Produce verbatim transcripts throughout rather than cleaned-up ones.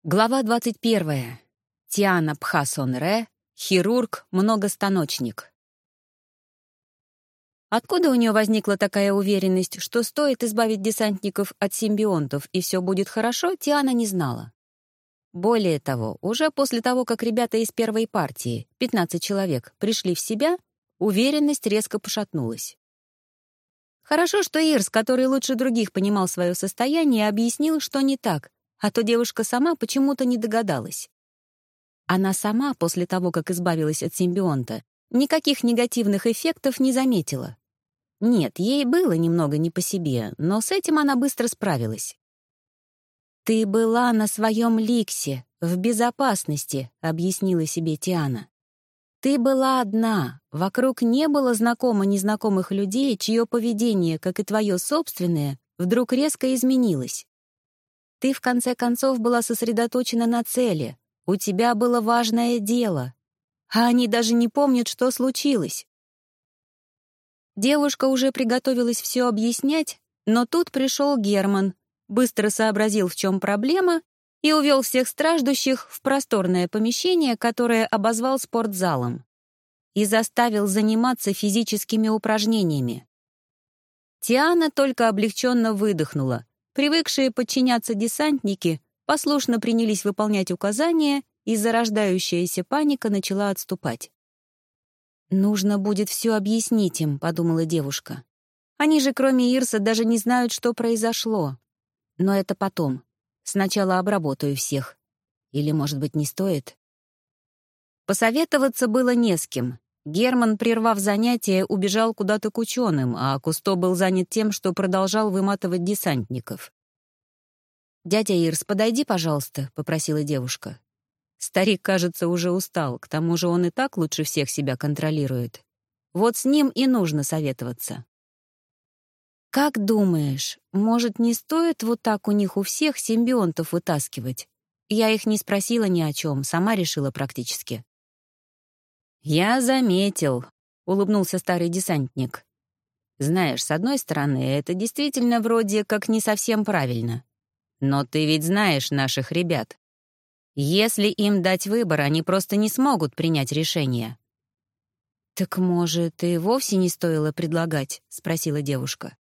Глава двадцать первая. Тиана Пхасонре, хирург-многостаночник. Откуда у нее возникла такая уверенность, что стоит избавить десантников от симбионтов и все будет хорошо, Тиана не знала. Более того, уже после того, как ребята из первой партии, пятнадцать человек, пришли в себя, уверенность резко пошатнулась. Хорошо, что Ирс, который лучше других понимал свое состояние, объяснил, что не так, а то девушка сама почему-то не догадалась. Она сама, после того, как избавилась от симбионта, никаких негативных эффектов не заметила. Нет, ей было немного не по себе, но с этим она быстро справилась. «Ты была на своем ликсе, в безопасности», — объяснила себе Тиана. «Ты была одна, вокруг не было знакомо-незнакомых людей, чье поведение, как и твое собственное, вдруг резко изменилось. Ты, в конце концов, была сосредоточена на цели. У тебя было важное дело. А они даже не помнят, что случилось». Девушка уже приготовилась все объяснять, но тут пришел Герман, быстро сообразил, в чем проблема, и увел всех страждущих в просторное помещение, которое обозвал спортзалом, и заставил заниматься физическими упражнениями. Тиана только облегченно выдохнула. Привыкшие подчиняться десантники послушно принялись выполнять указания, и зарождающаяся паника начала отступать. «Нужно будет все объяснить им», — подумала девушка. «Они же, кроме Ирса, даже не знают, что произошло. Но это потом. Сначала обработаю всех. Или, может быть, не стоит?» Посоветоваться было не с кем. Герман, прервав занятие, убежал куда-то к ученым, а Кусто был занят тем, что продолжал выматывать десантников. «Дядя Ирс, подойди, пожалуйста», — попросила девушка. Старик, кажется, уже устал, к тому же он и так лучше всех себя контролирует. Вот с ним и нужно советоваться. «Как думаешь, может, не стоит вот так у них у всех симбионтов вытаскивать? Я их не спросила ни о чем, сама решила практически». «Я заметил», — улыбнулся старый десантник. «Знаешь, с одной стороны, это действительно вроде как не совсем правильно. Но ты ведь знаешь наших ребят. Если им дать выбор, они просто не смогут принять решение». «Так, может, и вовсе не стоило предлагать?» — спросила девушка.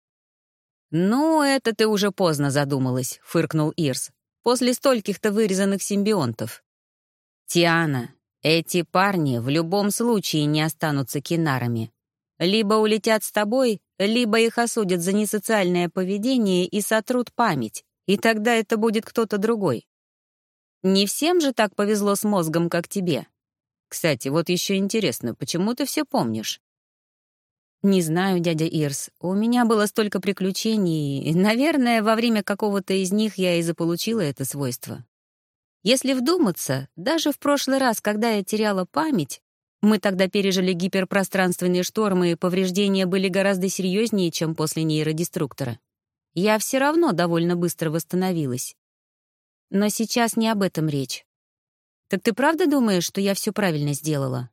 «Ну, это ты уже поздно задумалась», — фыркнул Ирс, «после стольких-то вырезанных симбионтов. Тиана, эти парни в любом случае не останутся кинарами. Либо улетят с тобой, либо их осудят за несоциальное поведение и сотрут память, и тогда это будет кто-то другой. Не всем же так повезло с мозгом, как тебе. Кстати, вот еще интересно, почему ты все помнишь?» «Не знаю, дядя Ирс. У меня было столько приключений, и, наверное, во время какого-то из них я и заполучила это свойство. Если вдуматься, даже в прошлый раз, когда я теряла память, мы тогда пережили гиперпространственные штормы, и повреждения были гораздо серьезнее, чем после нейродеструктора. Я все равно довольно быстро восстановилась. Но сейчас не об этом речь. Так ты правда думаешь, что я все правильно сделала?»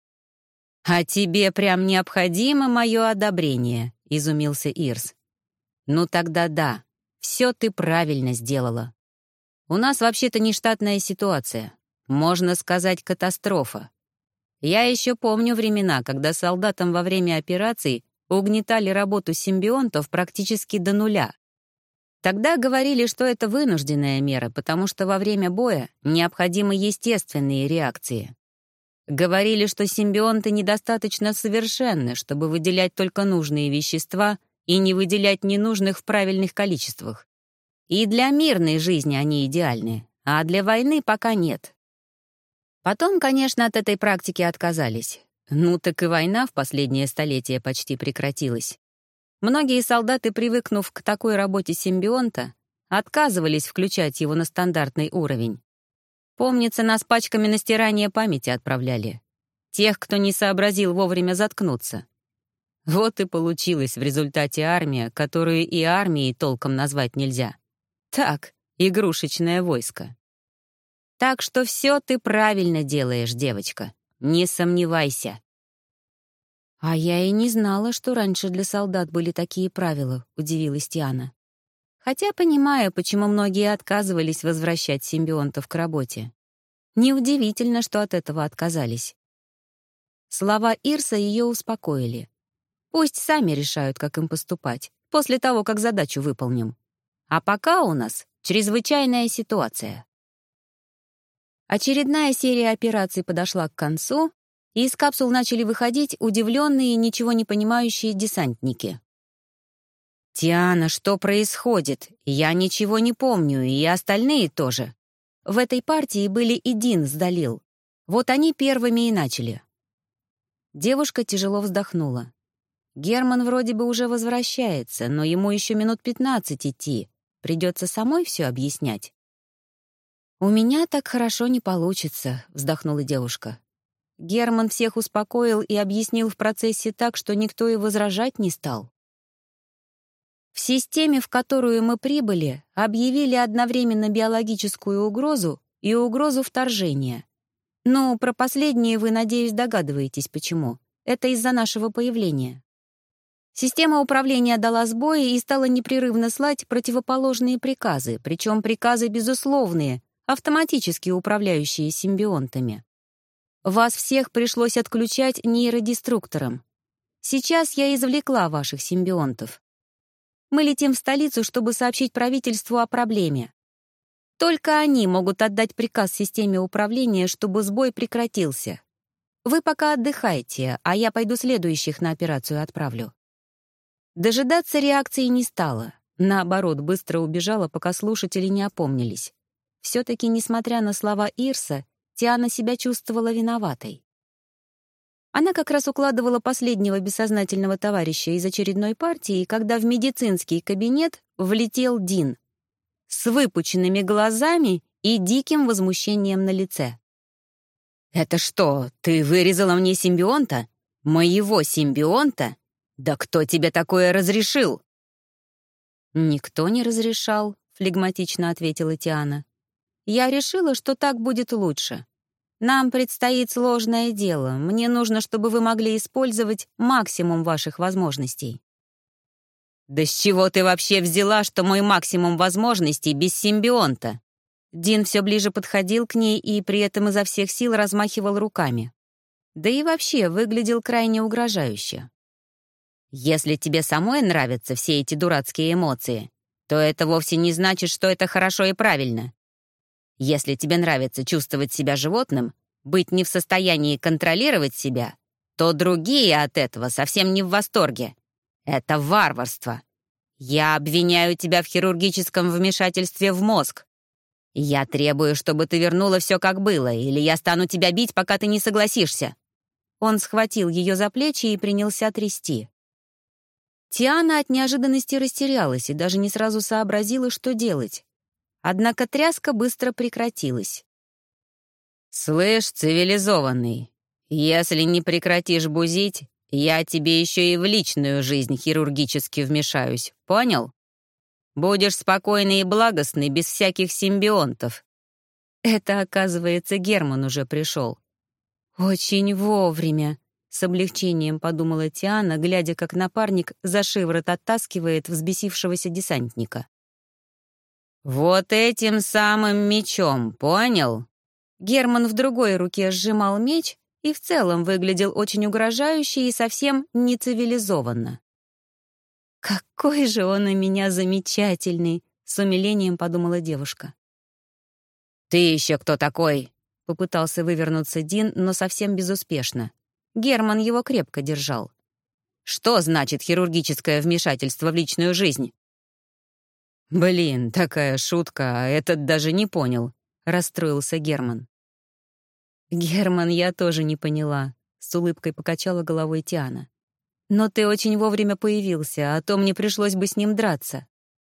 «А тебе прям необходимо мое одобрение», — изумился Ирс. «Ну тогда да, все ты правильно сделала. У нас вообще-то нештатная ситуация. Можно сказать, катастрофа. Я еще помню времена, когда солдатам во время операций угнетали работу симбионтов практически до нуля. Тогда говорили, что это вынужденная мера, потому что во время боя необходимы естественные реакции. Говорили, что симбионты недостаточно совершенны, чтобы выделять только нужные вещества и не выделять ненужных в правильных количествах. И для мирной жизни они идеальны, а для войны пока нет. Потом, конечно, от этой практики отказались. Ну так и война в последнее столетие почти прекратилась. Многие солдаты, привыкнув к такой работе симбионта, отказывались включать его на стандартный уровень. Помнится, нас пачками на стирание памяти отправляли. Тех, кто не сообразил вовремя заткнуться. Вот и получилась в результате армия, которую и армией толком назвать нельзя. Так, игрушечное войско. Так что все ты правильно делаешь, девочка. Не сомневайся. «А я и не знала, что раньше для солдат были такие правила», — удивилась Тиана. Хотя понимаю, почему многие отказывались возвращать симбионтов к работе. Неудивительно, что от этого отказались. Слова Ирса ее успокоили. Пусть сами решают, как им поступать, после того, как задачу выполним. А пока у нас чрезвычайная ситуация. Очередная серия операций подошла к концу, и из капсул начали выходить удивленные, ничего не понимающие десантники. «Тиана, что происходит? Я ничего не помню, и остальные тоже». В этой партии были и Дин с Далил. Вот они первыми и начали. Девушка тяжело вздохнула. Герман вроде бы уже возвращается, но ему еще минут пятнадцать идти. Придется самой все объяснять. «У меня так хорошо не получится», — вздохнула девушка. Герман всех успокоил и объяснил в процессе так, что никто и возражать не стал. В системе, в которую мы прибыли, объявили одновременно биологическую угрозу и угрозу вторжения. Ну, про последнее вы, надеюсь, догадываетесь, почему. Это из-за нашего появления. Система управления дала сбои и стала непрерывно слать противоположные приказы, причем приказы безусловные, автоматически управляющие симбионтами. Вас всех пришлось отключать нейродеструктором. Сейчас я извлекла ваших симбионтов. Мы летим в столицу, чтобы сообщить правительству о проблеме. Только они могут отдать приказ системе управления, чтобы сбой прекратился. Вы пока отдыхайте, а я пойду следующих на операцию отправлю». Дожидаться реакции не стала. Наоборот, быстро убежала, пока слушатели не опомнились. Все-таки, несмотря на слова Ирса, Тиана себя чувствовала виноватой. Она как раз укладывала последнего бессознательного товарища из очередной партии, когда в медицинский кабинет влетел Дин с выпученными глазами и диким возмущением на лице. «Это что, ты вырезала мне симбионта? Моего симбионта? Да кто тебе такое разрешил?» «Никто не разрешал», — флегматично ответила Тиана. «Я решила, что так будет лучше. Нам предстоит сложное дело. Мне нужно, чтобы вы могли использовать максимум ваших возможностей». «Да с чего ты вообще взяла, что мой максимум возможностей без симбионта?» Дин все ближе подходил к ней и при этом изо всех сил размахивал руками. Да и вообще выглядел крайне угрожающе. «Если тебе самой нравятся все эти дурацкие эмоции, то это вовсе не значит, что это хорошо и правильно. Если тебе нравится чувствовать себя животным, быть не в состоянии контролировать себя, то другие от этого совсем не в восторге. Это варварство. Я обвиняю тебя в хирургическом вмешательстве в мозг. Я требую, чтобы ты вернула все как было, или я стану тебя бить, пока ты не согласишься». Он схватил ее за плечи и принялся трясти. Тиана от неожиданности растерялась и даже не сразу сообразила, что делать. Однако тряска быстро прекратилась. «Слышь, цивилизованный, если не прекратишь бузить, я тебе еще и в личную жизнь хирургически вмешаюсь, понял? Будешь спокойный и благостный, без всяких симбионтов». Это, оказывается, Герман уже пришел. «Очень вовремя», — с облегчением подумала Тиана, глядя, как напарник за шиворот оттаскивает взбесившегося десантника. «Вот этим самым мечом, понял?» Герман в другой руке сжимал меч и в целом выглядел очень угрожающе и совсем нецивилизованно. «Какой же он у меня замечательный!» — с умилением подумала девушка. «Ты еще кто такой?» — попытался вывернуться Дин, но совсем безуспешно. Герман его крепко держал. «Что значит хирургическое вмешательство в личную жизнь?» «Блин, такая шутка, а этот даже не понял», — расстроился Герман. «Герман, я тоже не поняла», — с улыбкой покачала головой Тиана. «Но ты очень вовремя появился, а то мне пришлось бы с ним драться».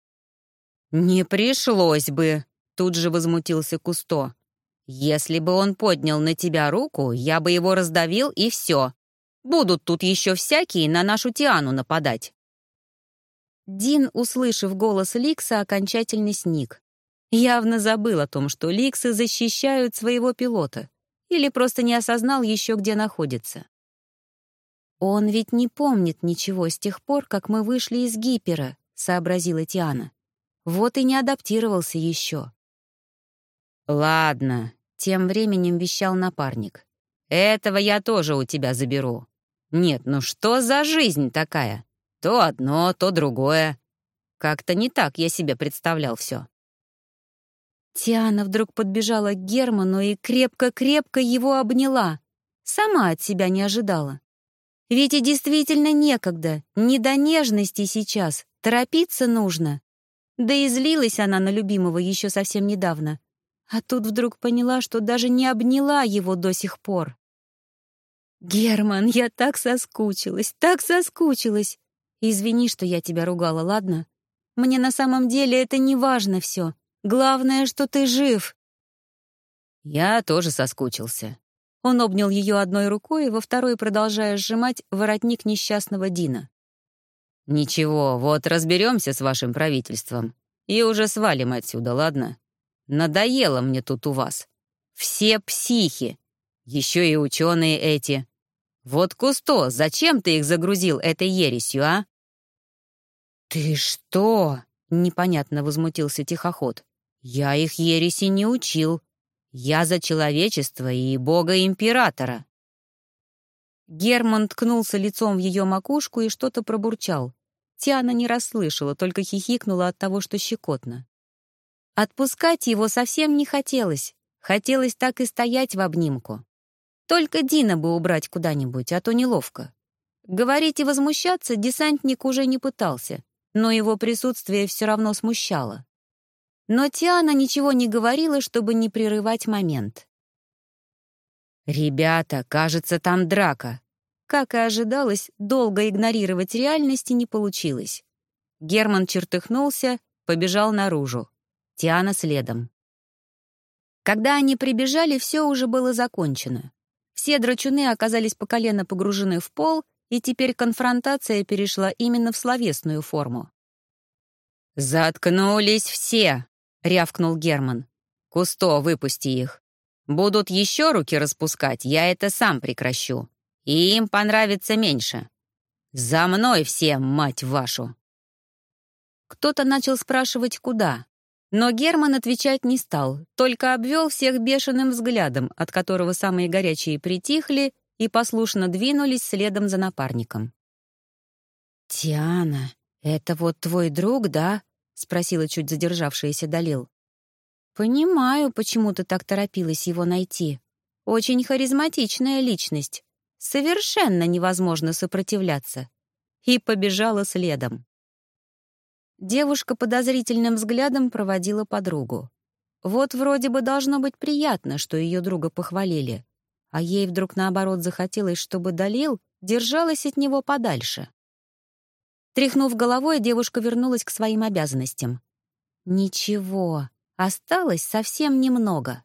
«Не пришлось бы», — тут же возмутился Кусто. «Если бы он поднял на тебя руку, я бы его раздавил, и все. Будут тут еще всякие на нашу Тиану нападать». Дин, услышав голос Ликса, окончательно сник. Явно забыл о том, что Ликсы защищают своего пилота, или просто не осознал еще, где находится. «Он ведь не помнит ничего с тех пор, как мы вышли из гипера», — сообразила Тиана. Вот и не адаптировался еще. «Ладно», — тем временем вещал напарник. «Этого я тоже у тебя заберу. Нет, ну что за жизнь такая? То одно, то другое. Как-то не так я себе представлял все». Тиана вдруг подбежала к Герману и крепко-крепко его обняла. Сама от себя не ожидала. Ведь и действительно некогда, не до нежности сейчас, торопиться нужно. Да и злилась она на любимого еще совсем недавно. А тут вдруг поняла, что даже не обняла его до сих пор. «Герман, я так соскучилась, так соскучилась. Извини, что я тебя ругала, ладно? Мне на самом деле это не важно все. Главное, что ты жив». «Я тоже соскучился». Он обнял ее одной рукой, во второй продолжая сжимать воротник несчастного Дина. «Ничего, вот разберемся с вашим правительством и уже свалим отсюда, ладно? Надоело мне тут у вас. Все психи. Еще и ученые эти. Вот Кусто, зачем ты их загрузил этой ересью, а?» «Ты что?» — непонятно возмутился тихоход. «Я их ереси не учил. Я за человечество и бога-императора». Герман ткнулся лицом в ее макушку и что-то пробурчал. Тиана не расслышала, только хихикнула от того, что щекотно. Отпускать его совсем не хотелось. Хотелось так и стоять в обнимку. Только Дина бы убрать куда-нибудь, а то неловко. Говорить и возмущаться десантник уже не пытался, но его присутствие все равно смущало. Но Тиана ничего не говорила, чтобы не прерывать момент. «Ребята, кажется, там драка». Как и ожидалось, долго игнорировать реальности не получилось. Герман чертыхнулся, побежал наружу. Тиана следом. Когда они прибежали, все уже было закончено. Все драчуны оказались по колено погружены в пол, и теперь конфронтация перешла именно в словесную форму. «Заткнулись все!» — рявкнул Герман. «Кусто, выпусти их. Будут еще руки распускать, я это сам прекращу. И им понравится меньше. За мной все, мать вашу!» Кто-то начал спрашивать, куда. Но Герман отвечать не стал, только обвел всех бешеным взглядом, от которого самые горячие притихли и послушно двинулись следом за напарником. «Тиана, это вот твой друг, да?» — спросила чуть задержавшаяся Далил. «Понимаю, почему ты так торопилась его найти. Очень харизматичная личность. Совершенно невозможно сопротивляться». И побежала следом. Девушка подозрительным взглядом проводила подругу. Вот вроде бы должно быть приятно, что ее друга похвалили, а ей вдруг наоборот захотелось, чтобы Далил держалась от него подальше. Тряхнув головой, девушка вернулась к своим обязанностям. Ничего, осталось совсем немного.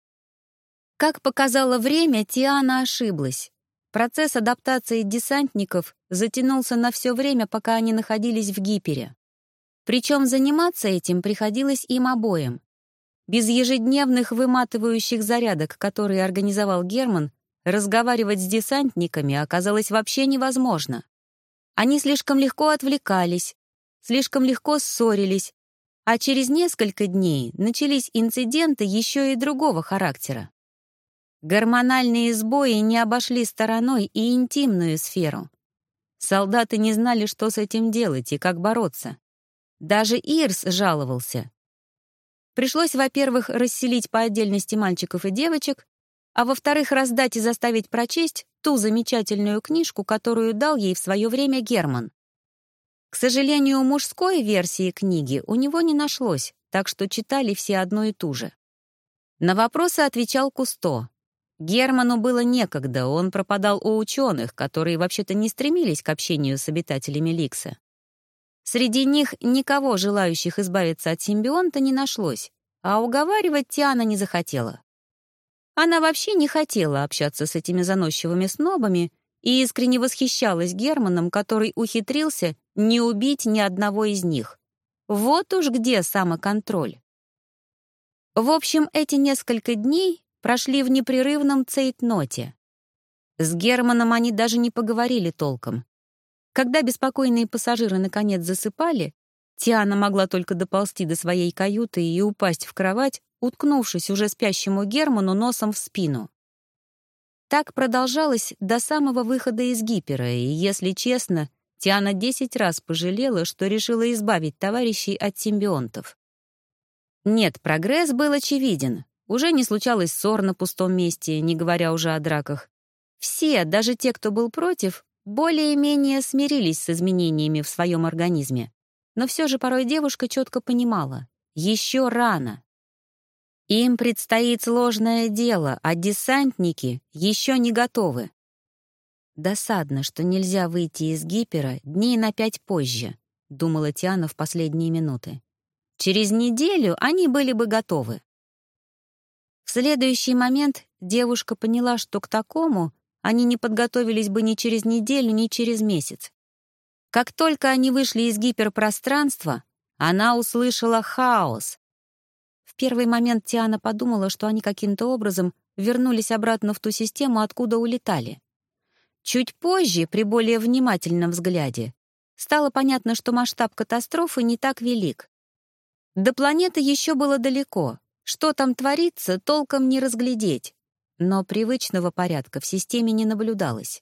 Как показало время, Тиана ошиблась. Процесс адаптации десантников затянулся на все время, пока они находились в Гипере. Причем заниматься этим приходилось им обоим. Без ежедневных выматывающих зарядок, которые организовал Герман, разговаривать с десантниками оказалось вообще невозможно. Они слишком легко отвлекались, слишком легко ссорились, а через несколько дней начались инциденты еще и другого характера. Гормональные сбои не обошли стороной и интимную сферу. Солдаты не знали, что с этим делать и как бороться. Даже Ирс жаловался. Пришлось, во-первых, расселить по отдельности мальчиков и девочек, а во-вторых, раздать и заставить прочесть ту замечательную книжку, которую дал ей в свое время Герман. К сожалению, мужской версии книги у него не нашлось, так что читали все одну и ту же. На вопросы отвечал Кусто. Герману было некогда, он пропадал у ученых, которые вообще-то не стремились к общению с обитателями Ликса. Среди них никого, желающих избавиться от симбионта, не нашлось, а уговаривать Тиана не захотела. Она вообще не хотела общаться с этими заносчивыми снобами и искренне восхищалась Германом, который ухитрился не убить ни одного из них. Вот уж где самоконтроль. В общем, эти несколько дней прошли в непрерывном цейтноте. С Германом они даже не поговорили толком. Когда беспокойные пассажиры наконец засыпали, Тиана могла только доползти до своей каюты и упасть в кровать, уткнувшись уже спящему Герману носом в спину. Так продолжалось до самого выхода из гипера, и, если честно, Тиана десять раз пожалела, что решила избавить товарищей от симбионтов. Нет, прогресс был очевиден. Уже не случалось ссор на пустом месте, не говоря уже о драках. Все, даже те, кто был против, более-менее смирились с изменениями в своем организме. Но все же порой девушка четко понимала — еще рано. Им предстоит сложное дело, а десантники еще не готовы. «Досадно, что нельзя выйти из гипера дней на пять позже», — думала Тиана в последние минуты. «Через неделю они были бы готовы». В следующий момент девушка поняла, что к такому они не подготовились бы ни через неделю, ни через месяц. Как только они вышли из гиперпространства, она услышала хаос. В первый момент Тиана подумала, что они каким-то образом вернулись обратно в ту систему, откуда улетали. Чуть позже, при более внимательном взгляде, стало понятно, что масштаб катастрофы не так велик. До планеты еще было далеко. Что там творится, толком не разглядеть. Но привычного порядка в системе не наблюдалось.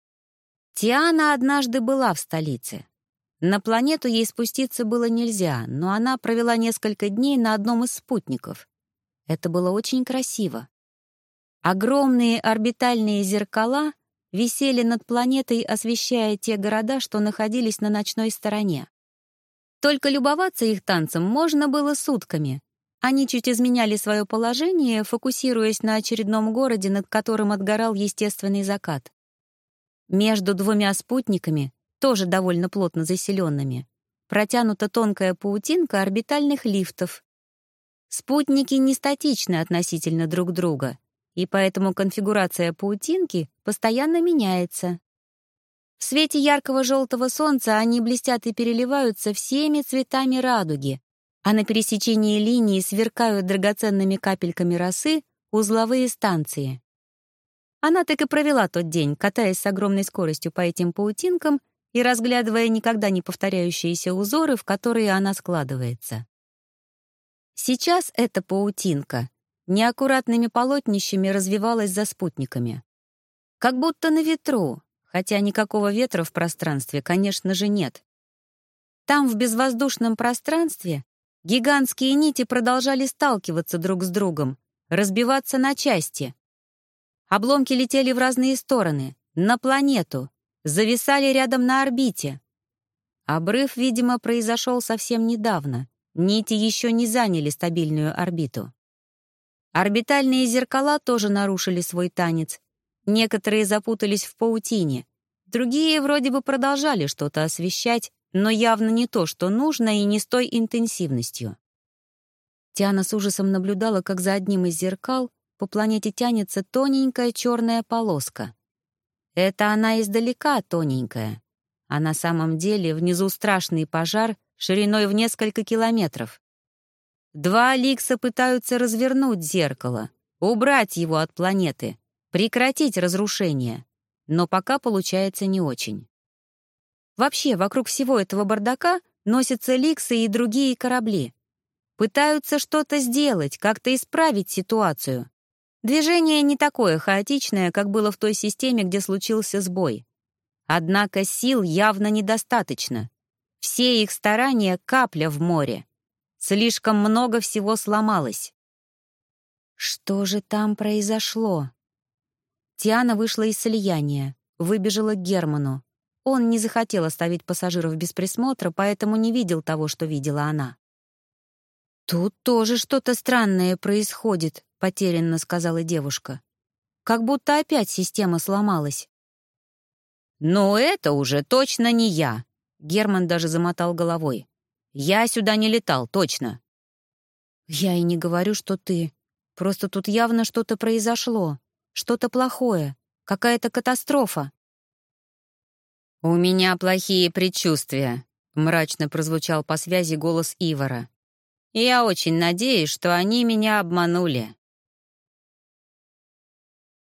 Тиана однажды была в столице. На планету ей спуститься было нельзя, но она провела несколько дней на одном из спутников. Это было очень красиво. Огромные орбитальные зеркала висели над планетой, освещая те города, что находились на ночной стороне. Только любоваться их танцем можно было сутками. Они чуть изменяли свое положение, фокусируясь на очередном городе, над которым отгорал естественный закат. Между двумя спутниками, тоже довольно плотно заселенными, протянута тонкая паутинка орбитальных лифтов. Спутники не статичны относительно друг друга, и поэтому конфигурация паутинки постоянно меняется. В свете яркого желтого солнца они блестят и переливаются всеми цветами радуги, а на пересечении линии сверкают драгоценными капельками росы узловые станции. Она так и провела тот день, катаясь с огромной скоростью по этим паутинкам и разглядывая никогда не повторяющиеся узоры, в которые она складывается. Сейчас эта паутинка неаккуратными полотнищами развивалась за спутниками. Как будто на ветру, хотя никакого ветра в пространстве, конечно же, нет. Там, в безвоздушном пространстве, гигантские нити продолжали сталкиваться друг с другом, разбиваться на части. Обломки летели в разные стороны, на планету, зависали рядом на орбите. Обрыв, видимо, произошел совсем недавно. Нити еще не заняли стабильную орбиту. Орбитальные зеркала тоже нарушили свой танец. Некоторые запутались в паутине, другие вроде бы продолжали что-то освещать, но явно не то, что нужно, и не с той интенсивностью. Тиана с ужасом наблюдала, как за одним из зеркал по планете тянется тоненькая черная полоска. Это она издалека тоненькая, а на самом деле внизу страшный пожар шириной в несколько километров. Два Ликса пытаются развернуть зеркало, убрать его от планеты, прекратить разрушение, но пока получается не очень. Вообще, вокруг всего этого бардака носятся Ликсы и другие корабли. Пытаются что-то сделать, как-то исправить ситуацию. Движение не такое хаотичное, как было в той системе, где случился сбой. Однако сил явно недостаточно. Все их старания — капля в море. Слишком много всего сломалось. Что же там произошло? Тиана вышла из слияния, выбежала к Герману. Он не захотел оставить пассажиров без присмотра, поэтому не видел того, что видела она. «Тут тоже что-то странное происходит», — потерянно сказала девушка. «Как будто опять система сломалась». «Но это уже точно не я», — Герман даже замотал головой. «Я сюда не летал, точно». «Я и не говорю, что ты. Просто тут явно что-то произошло, что-то плохое, какая-то катастрофа». «У меня плохие предчувствия», — мрачно прозвучал по связи голос Ивара. «Я очень надеюсь, что они меня обманули».